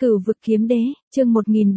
Cửu vực kiếm đế, chương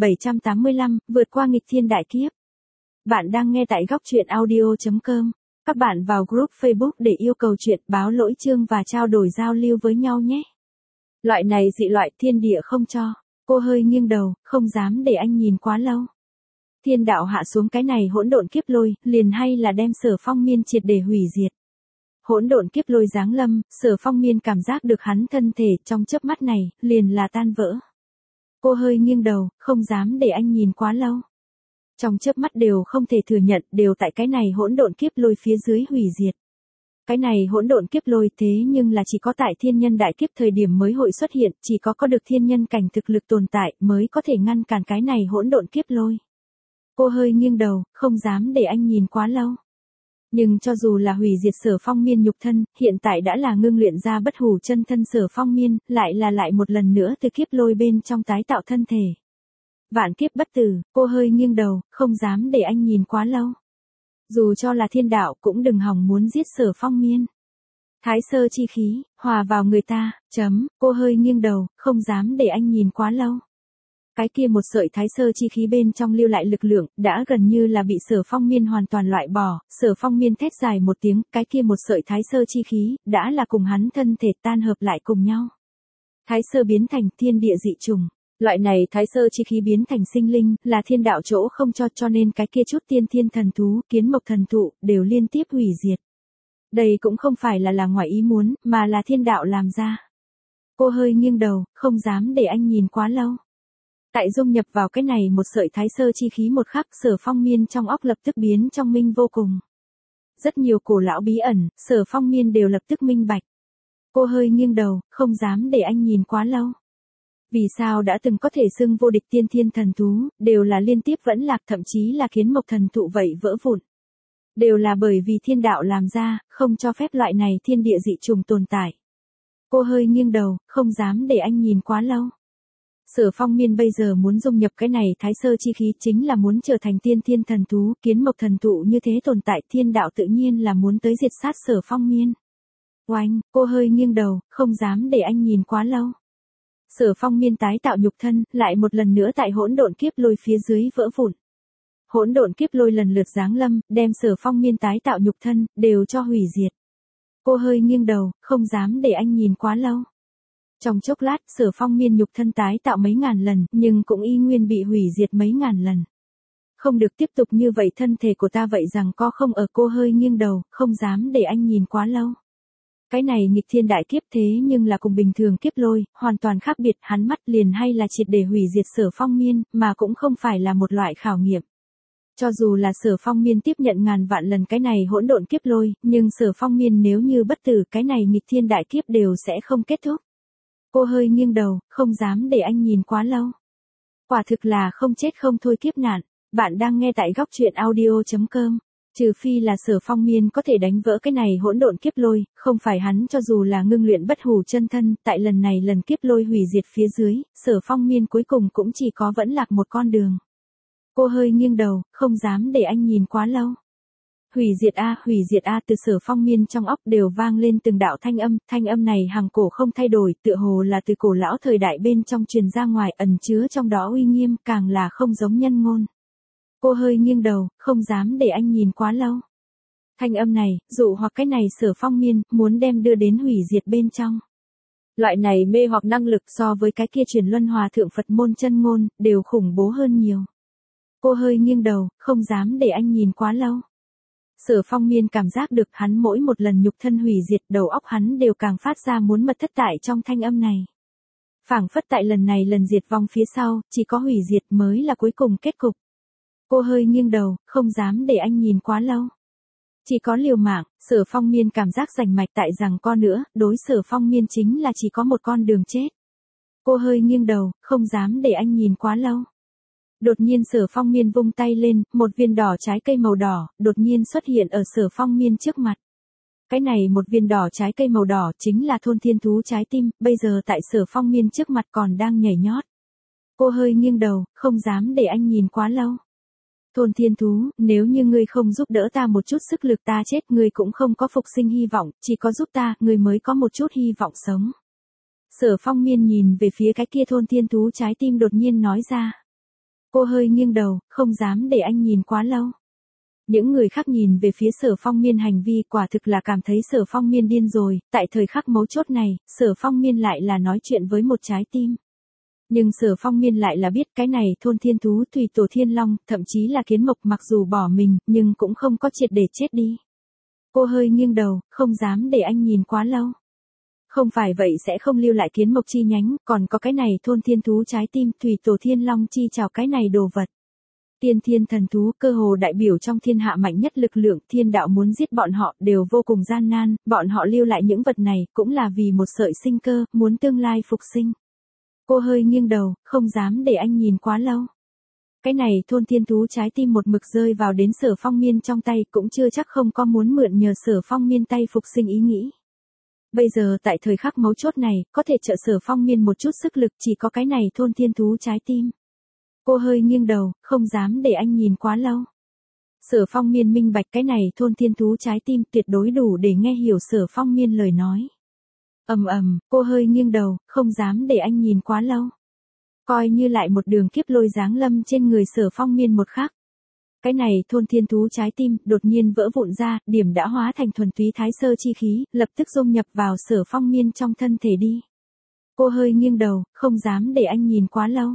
1785, vượt qua nghịch thiên đại kiếp. Bạn đang nghe tại góc truyện audio.com. Các bạn vào group Facebook để yêu cầu chuyện, báo lỗi chương và trao đổi giao lưu với nhau nhé. Loại này dị loại thiên địa không cho. Cô hơi nghiêng đầu, không dám để anh nhìn quá lâu. Thiên đạo hạ xuống cái này hỗn độn kiếp lôi, liền hay là đem Sở Phong Miên triệt để hủy diệt. Hỗn độn kiếp lôi giáng lâm, Sở Phong Miên cảm giác được hắn thân thể trong chớp mắt này, liền là tan vỡ. Cô hơi nghiêng đầu, không dám để anh nhìn quá lâu. Trong chớp mắt đều không thể thừa nhận, đều tại cái này hỗn độn kiếp lôi phía dưới hủy diệt. Cái này hỗn độn kiếp lôi thế nhưng là chỉ có tại thiên nhân đại kiếp thời điểm mới hội xuất hiện, chỉ có được thiên nhân cảnh thực lực tồn tại mới có thể ngăn cản cái này hỗn độn kiếp lôi. Cô hơi nghiêng đầu, không dám để anh nhìn quá lâu. Nhưng cho dù là hủy diệt Sở Phong Miên nhục thân, hiện tại đã là ngưng luyện ra bất hủ chân thân Sở Phong Miên, lại một lần nữa từ kiếp lôi bên trong tái tạo thân thể. Vạn kiếp bất tử, cô hơi nghiêng đầu, không dám để anh nhìn quá lâu. Dù cho là thiên đạo cũng đừng hòng muốn giết Sở Phong Miên. Thái sơ chi khí, hòa vào người ta, cô hơi nghiêng đầu, không dám để anh nhìn quá lâu. Cái kia một sợi thái sơ chi khí bên trong lưu lại lực lượng, đã gần như là bị Sở Phong Miên hoàn toàn loại bỏ, Sở Phong Miên thét dài một tiếng, cái kia một sợi thái sơ chi khí, đã là cùng hắn thân thể tan hợp lại cùng nhau. Thái sơ biến thành thiên địa dị trùng, loại này thái sơ chi khí biến thành sinh linh, là thiên đạo chỗ không cho nên cái kia chút tiên thiên thần thú, kiến mộc thần thụ, đều liên tiếp hủy diệt. Đây cũng không phải là ngoài ý muốn, mà là thiên đạo làm ra. Cô hơi nghiêng đầu, không dám để anh nhìn quá lâu. Tại dung nhập vào cái này một sợi thái sơ chi khí một khắc, Sở Phong Miên trong óc lập tức biến trong minh vô cùng. Rất nhiều cổ lão bí ẩn, Sở Phong Miên đều lập tức minh bạch. Cô hơi nghiêng đầu, không dám để anh nhìn quá lâu. Vì sao đã từng có thể xưng vô địch tiên thiên thần thú, đều là liên tiếp vẫn lạc, thậm chí là kiến mộc thần thụ vậy vỡ vụn. Đều là bởi vì thiên đạo làm ra, không cho phép loại này thiên địa dị trùng tồn tại. Cô hơi nghiêng đầu, không dám để anh nhìn quá lâu. Sở Phong Miên bây giờ muốn dung nhập cái này thái sơ chi khí chính là muốn trở thành tiên thiên thần thú, kiến mộc thần thụ như thế tồn tại, thiên đạo tự nhiên là muốn tới diệt sát Sở Phong Miên. Oanh, cô hơi nghiêng đầu, không dám để anh nhìn quá lâu. Sở Phong Miên tái tạo nhục thân, lại một lần nữa tại hỗn độn kiếp lôi phía dưới vỡ vụn. Hỗn độn kiếp lôi lần lượt giáng lâm, đem Sở Phong Miên tái tạo nhục thân, đều cho hủy diệt. Cô hơi nghiêng đầu, không dám để anh nhìn quá lâu. Trong chốc lát, Sở Phong Miên nhục thân tái tạo mấy ngàn lần, nhưng cũng y nguyên bị hủy diệt mấy ngàn lần. Không được tiếp tục như vậy, thân thể của ta vậy rằng co không ở. Cô hơi nghiêng đầu, không dám để anh nhìn quá lâu. Cái này nghịch thiên đại kiếp thế nhưng là cùng bình thường kiếp lôi, hoàn toàn khác biệt, hắn mắt liền hay là triệt để hủy diệt Sở Phong Miên, mà cũng không phải là một loại khảo nghiệm. Cho dù là Sở Phong Miên tiếp nhận ngàn vạn lần cái này hỗn độn kiếp lôi, nhưng Sở Phong Miên nếu như bất tử, cái này nghịch thiên đại kiếp đều sẽ không kết thúc. Cô hơi nghiêng đầu, không dám để anh nhìn quá lâu. Quả thực là không chết không thôi kiếp nạn. Bạn đang nghe tại góc truyện audio.com. Trừ phi là Sở Phong Miên có thể đánh vỡ cái này hỗn độn kiếp lôi, không phải hắn cho dù là ngưng luyện bất hủ chân thân, tại lần này lần kiếp lôi hủy diệt phía dưới, Sở Phong Miên cuối cùng cũng chỉ có vẫn lạc một con đường. Cô hơi nghiêng đầu, không dám để anh nhìn quá lâu. Hủy diệt a, từ Sở Phong Miên trong óc đều vang lên từng đạo thanh âm này hằng cổ không thay đổi, tựa hồ là từ cổ lão thời đại bên trong truyền ra ngoài, ẩn chứa trong đó uy nghiêm, càng là không giống nhân ngôn. Cô hơi nghiêng đầu, không dám để anh nhìn quá lâu. Thanh âm này, dụ hoặc cái này Sở Phong Miên, muốn đem đưa đến hủy diệt bên trong. Loại này mê hoặc năng lực so với cái kia truyền luân hòa thượng Phật môn chân ngôn, đều khủng bố hơn nhiều. Cô hơi nghiêng đầu, không dám để anh nhìn quá lâu. Sở Phong Miên cảm giác được hắn mỗi một lần nhục thân hủy diệt, đầu óc hắn đều càng phát ra muốn mật thất tại trong thanh âm này. Phảng phất tại lần này lần diệt vong phía sau, chỉ có hủy diệt mới là cuối cùng kết cục. Cô hơi nghiêng đầu, không dám để anh nhìn quá lâu. Chỉ có liều mạng, Sở Phong Miên cảm giác rành mạch tại rằng co nữa, đối Sở Phong Miên chính là chỉ có một con đường chết. Cô hơi nghiêng đầu, không dám để anh nhìn quá lâu. Đột nhiên Sở Phong Miên vung tay lên, một viên đỏ trái cây màu đỏ, đột nhiên xuất hiện ở Sở Phong Miên trước mặt. Cái này một viên đỏ trái cây màu đỏ chính là thôn thiên thú trái tim, bây giờ tại Sở Phong Miên trước mặt còn đang nhảy nhót. Cô hơi nghiêng đầu, không dám để anh nhìn quá lâu. Thôn thiên thú, nếu như ngươi không giúp đỡ ta một chút sức lực ta chết, ngươi cũng không có phục sinh hy vọng, chỉ có giúp ta, ngươi mới có một chút hy vọng sống. Sở Phong Miên nhìn về phía cái kia thôn thiên thú trái tim đột nhiên nói ra. Cô hơi nghiêng đầu, không dám để anh nhìn quá lâu. Những người khác nhìn về phía Sở Phong Miên hành vi quả thực là cảm thấy Sở Phong Miên điên rồi, tại thời khắc mấu chốt này, Sở Phong Miên lại là nói chuyện với một trái tim. Nhưng Sở Phong Miên lại là biết cái này thôn thiên thú Thủy Tổ Thiên Long, thậm chí là kiến mộc mặc dù bỏ mình, nhưng cũng không có triệt để chết đi. Cô hơi nghiêng đầu, không dám để anh nhìn quá lâu. Không phải vậy sẽ không lưu lại kiến mộc chi nhánh, còn có cái này thôn thiên thú trái tim Thủy Tổ Thiên Long chi chào cái này đồ vật. Tiên thiên thần thú cơ hồ đại biểu trong thiên hạ mạnh nhất lực lượng, thiên đạo muốn giết bọn họ đều vô cùng gian nan, bọn họ lưu lại những vật này cũng là vì một sợi sinh cơ, muốn tương lai phục sinh. Cô hơi nghiêng đầu, không dám để anh nhìn quá lâu. Cái này thôn thiên thú trái tim một mực rơi vào đến Sở Phong Miên trong tay cũng chưa chắc không có muốn mượn nhờ Sở Phong Miên tay phục sinh ý nghĩ. Bây giờ tại thời khắc mấu chốt này, có thể trợ Sở Phong Miên một chút sức lực chỉ có cái này thôn thiên thú trái tim. Cô hơi nghiêng đầu, không dám để anh nhìn quá lâu. Sở Phong Miên minh bạch cái này thôn thiên thú trái tim tuyệt đối đủ để nghe hiểu Sở Phong Miên lời nói. Cô hơi nghiêng đầu, không dám để anh nhìn quá lâu. Coi như lại một đường kiếp lôi giáng lâm trên người Sở Phong Miên một khắc. Cái này thôn thiên thú trái tim đột nhiên vỡ vụn ra, điểm đã hóa thành thuần túy thái sơ chi khí, lập tức dung nhập vào Sở Phong Miên trong thân thể đi. Cô hơi nghiêng đầu, không dám để anh nhìn quá lâu.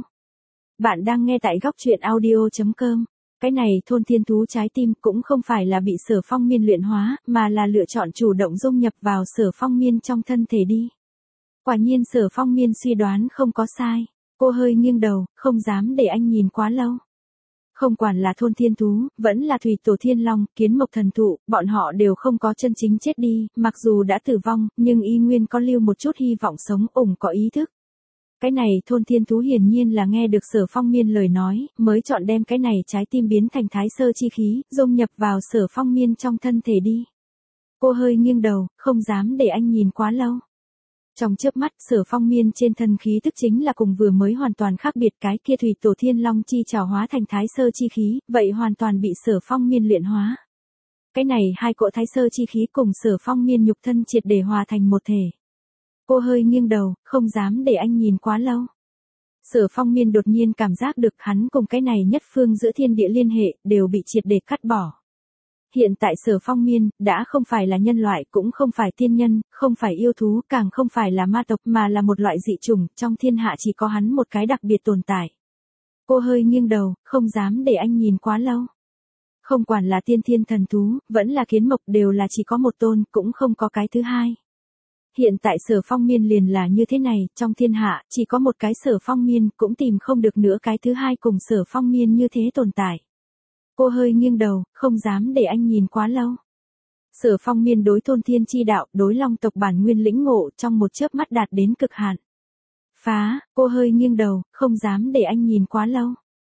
Bạn đang nghe tại góc truyện audio.com. Cái này thôn thiên thú trái tim cũng không phải là bị Sở Phong Miên luyện hóa, mà là lựa chọn chủ động dung nhập vào Sở Phong Miên trong thân thể đi. Quả nhiên Sở Phong Miên suy đoán không có sai. Cô hơi nghiêng đầu, không dám để anh nhìn quá lâu. Không quản là thôn thiên thú, vẫn là Thủy Tổ Thiên Long, kiến mộc thần thụ, bọn họ đều không có chân chính chết đi, mặc dù đã tử vong, nhưng y nguyên có lưu một chút hy vọng sống, có ý thức. Cái này thôn thiên thú hiển nhiên là nghe được Sở Phong Miên lời nói, mới chọn đem cái này trái tim biến thành thái sơ chi khí, dung nhập vào Sở Phong Miên trong thân thể đi. Cô hơi nghiêng đầu, không dám để anh nhìn quá lâu. Trong chớp mắt, Sở Phong Miên trên thân khí tức chính là cùng vừa mới hoàn toàn khác biệt, cái kia Thủy Tổ Thiên Long chi trảo hóa thành thái sơ chi khí, vậy hoàn toàn bị Sở Phong Miên luyện hóa. Cái này hai cỗ thái sơ chi khí cùng Sở Phong Miên nhục thân triệt để hòa thành một thể. Cô hơi nghiêng đầu, không dám để anh nhìn quá lâu. Sở Phong Miên đột nhiên cảm giác được hắn cùng cái này nhất phương giữa thiên địa liên hệ, đều bị triệt để cắt bỏ. Hiện tại Sở Phong Miên, đã không phải là nhân loại, cũng không phải tiên nhân, không phải yêu thú, càng không phải là ma tộc, mà là một loại dị chủng, trong thiên hạ chỉ có hắn một cái đặc biệt tồn tại. Cô hơi nghiêng đầu, không dám để anh nhìn quá lâu. Không quản là tiên thiên thần thú, vẫn là kiến mộc đều là chỉ có một tôn, cũng không có cái thứ hai. Hiện tại Sở Phong Miên liền là như thế này, trong thiên hạ, chỉ có một cái Sở Phong Miên, cũng tìm không được nữa cái thứ hai cùng Sở Phong Miên như thế tồn tại. Cô hơi nghiêng đầu, không dám để anh nhìn quá lâu. Sở Phong Miên đối thôn thiên chi đạo, đối long tộc bản nguyên lĩnh ngộ trong một chớp mắt đạt đến cực hạn. Phá, cô hơi nghiêng đầu, không dám để anh nhìn quá lâu.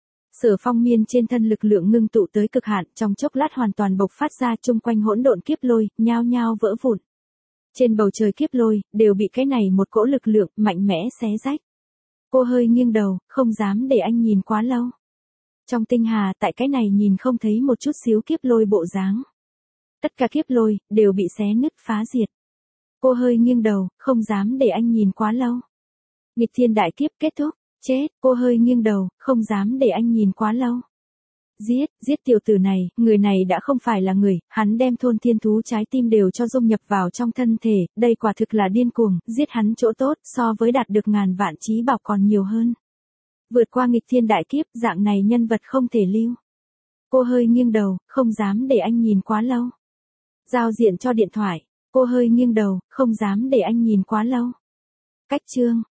Sở Phong Miên trên thân lực lượng ngưng tụ tới cực hạn, trong chốc lát hoàn toàn bộc phát ra chung quanh hỗn độn kiếp lôi, nhao nhao vỡ vụn. Trên bầu trời kiếp lôi, đều bị cái này một cỗ lực lượng mạnh mẽ xé rách. Cô hơi nghiêng đầu, không dám để anh nhìn quá lâu. Trong tinh hà tại cái này nhìn không thấy một chút xíu kiếp lôi bộ dáng. Tất cả kiếp lôi, đều bị xé nứt phá diệt. Cô hơi nghiêng đầu, không dám để anh nhìn quá lâu. Nghịch thiên đại kiếp kết thúc, chết, cô hơi nghiêng đầu, không dám để anh nhìn quá lâu. Giết tiểu tử này, người này đã không phải là người, hắn đem thôn thiên thú trái tim đều cho dung nhập vào trong thân thể, đây quả thực là điên cuồng, giết hắn chỗ tốt, so với đạt được ngàn vạn trí bảo còn nhiều hơn. Vượt qua nghịch thiên đại kiếp, dạng này nhân vật không thể lưu. Cô hơi nghiêng đầu, không dám để anh nhìn quá lâu. Giao diện cho điện thoại, cô hơi nghiêng đầu, không dám để anh nhìn quá lâu. Cách chương.